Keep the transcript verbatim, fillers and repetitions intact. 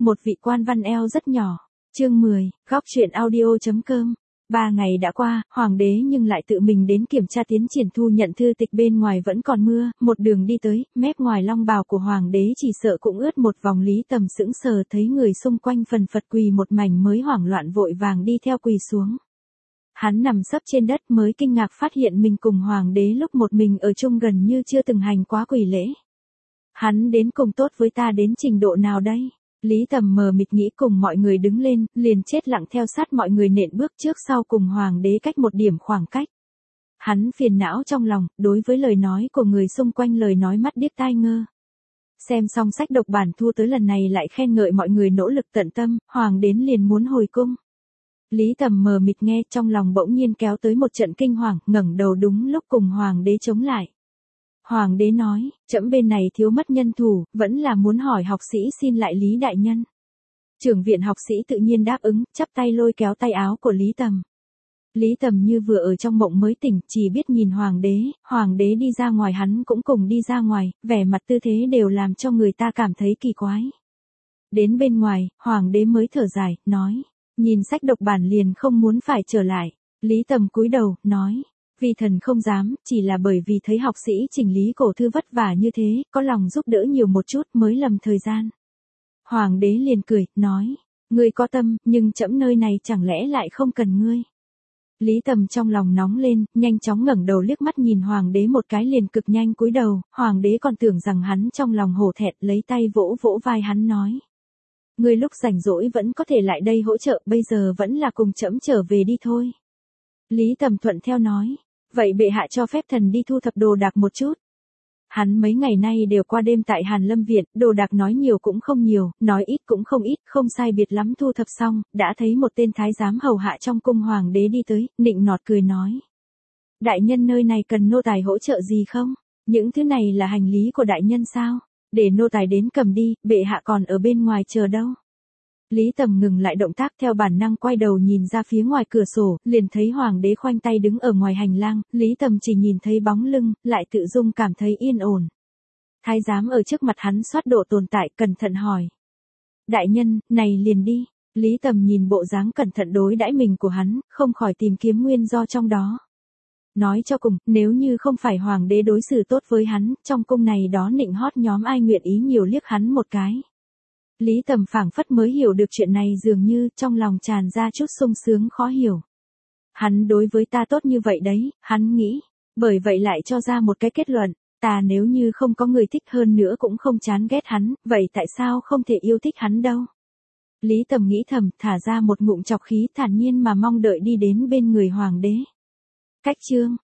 một vị quan văn eo rất nhỏ. Chương mười, góc truyện audio.com. Ba ngày đã qua, hoàng đế nhưng lại tự mình đến kiểm tra tiến triển thu nhận thư tịch. Bên ngoài vẫn còn mưa, một đường đi tới, mép ngoài long bào của hoàng đế chỉ sợ cũng ướt một vòng. Lý Tầm sững sờ thấy người xung quanh phần phật quỳ một mảnh mới hoảng loạn vội vàng đi theo quỳ xuống. Hắn nằm sấp trên đất mới kinh ngạc phát hiện mình cùng hoàng đế lúc một mình ở chung gần như chưa từng hành quá quỳ lễ. Hắn đến cùng tốt với ta đến trình độ nào đây? Lý Tầm mờ mịt nghĩ cùng mọi người đứng lên, liền chết lặng theo sát mọi người nện bước trước sau cùng hoàng đế cách một điểm khoảng cách. Hắn phiền não trong lòng, đối với lời nói của người xung quanh lời nói mắt điếc tai ngơ. Xem xong sách độc bản thu tới lần này lại khen ngợi mọi người nỗ lực tận tâm, hoàng đến liền muốn hồi cung. Lý Tầm mờ mịt nghe trong lòng bỗng nhiên kéo tới một trận kinh hoàng, ngẩng đầu đúng lúc cùng hoàng đế chống lại. Hoàng đế nói, trẫm bên này thiếu mất nhân thủ, vẫn là muốn hỏi học sĩ xin lại Lý đại nhân. Trưởng viện học sĩ tự nhiên đáp ứng, chắp tay lôi kéo tay áo của Lý Tầm. Lý Tầm như vừa ở trong mộng mới tỉnh, chỉ biết nhìn hoàng đế, hoàng đế đi ra ngoài hắn cũng cùng đi ra ngoài, vẻ mặt tư thế đều làm cho người ta cảm thấy kỳ quái. Đến bên ngoài, hoàng đế mới thở dài, nói, nhìn sách độc bản liền không muốn phải trở lại. Lý Tầm cúi đầu, nói. Vì thần không dám, chỉ là bởi vì thấy học sĩ chỉnh lý cổ thư vất vả như thế, có lòng giúp đỡ nhiều một chút mới lầm thời gian. Hoàng đế liền cười, nói, ngươi có tâm, nhưng trẫm nơi này chẳng lẽ lại không cần ngươi. Lý Tầm trong lòng nóng lên, nhanh chóng ngẩng đầu liếc mắt nhìn hoàng đế một cái liền cực nhanh cúi đầu, hoàng đế còn tưởng rằng hắn trong lòng hổ thẹn lấy tay vỗ vỗ vai hắn nói. Ngươi lúc rảnh rỗi vẫn có thể lại đây hỗ trợ, bây giờ vẫn là cùng trẫm trở về đi thôi. Lý Tầm thuận theo nói. Vậy bệ hạ cho phép thần đi thu thập đồ đạc một chút. Hắn mấy ngày nay đều qua đêm tại Hàn Lâm Viện, đồ đạc nói nhiều cũng không nhiều, nói ít cũng không ít, không sai biệt lắm thu thập xong, đã thấy một tên thái giám hầu hạ trong cung hoàng đế đi tới, nịnh nọt cười nói. Đại nhân nơi này cần nô tài hỗ trợ gì không? Những thứ này là hành lý của đại nhân sao? Để nô tài đến cầm đi, bệ hạ còn ở bên ngoài chờ đâu. Lý Tầm ngừng lại động tác theo bản năng quay đầu nhìn ra phía ngoài cửa sổ, liền thấy hoàng đế khoanh tay đứng ở ngoài hành lang, Lý Tầm chỉ nhìn thấy bóng lưng, lại tự dung cảm thấy yên ổn. Thái giám ở trước mặt hắn soát độ tồn tại, cẩn thận hỏi. Đại nhân, này liền đi. Lý Tầm nhìn bộ dáng cẩn thận đối đãi mình của hắn, không khỏi tìm kiếm nguyên do trong đó. Nói cho cùng, nếu như không phải hoàng đế đối xử tốt với hắn, trong cung này đó nịnh hót nhóm ai nguyện ý nhiều liếc hắn một cái. Lý Tầm phảng phất mới hiểu được chuyện này dường như trong lòng tràn ra chút sung sướng khó hiểu. Hắn đối với ta tốt như vậy đấy, hắn nghĩ. Bởi vậy lại cho ra một cái kết luận, ta nếu như không có người thích hơn nữa cũng không chán ghét hắn, vậy tại sao không thể yêu thích hắn đâu. Lý Tầm nghĩ thầm, thả ra một ngụm chọc khí thản nhiên mà mong đợi đi đến bên người hoàng đế. Cách chương.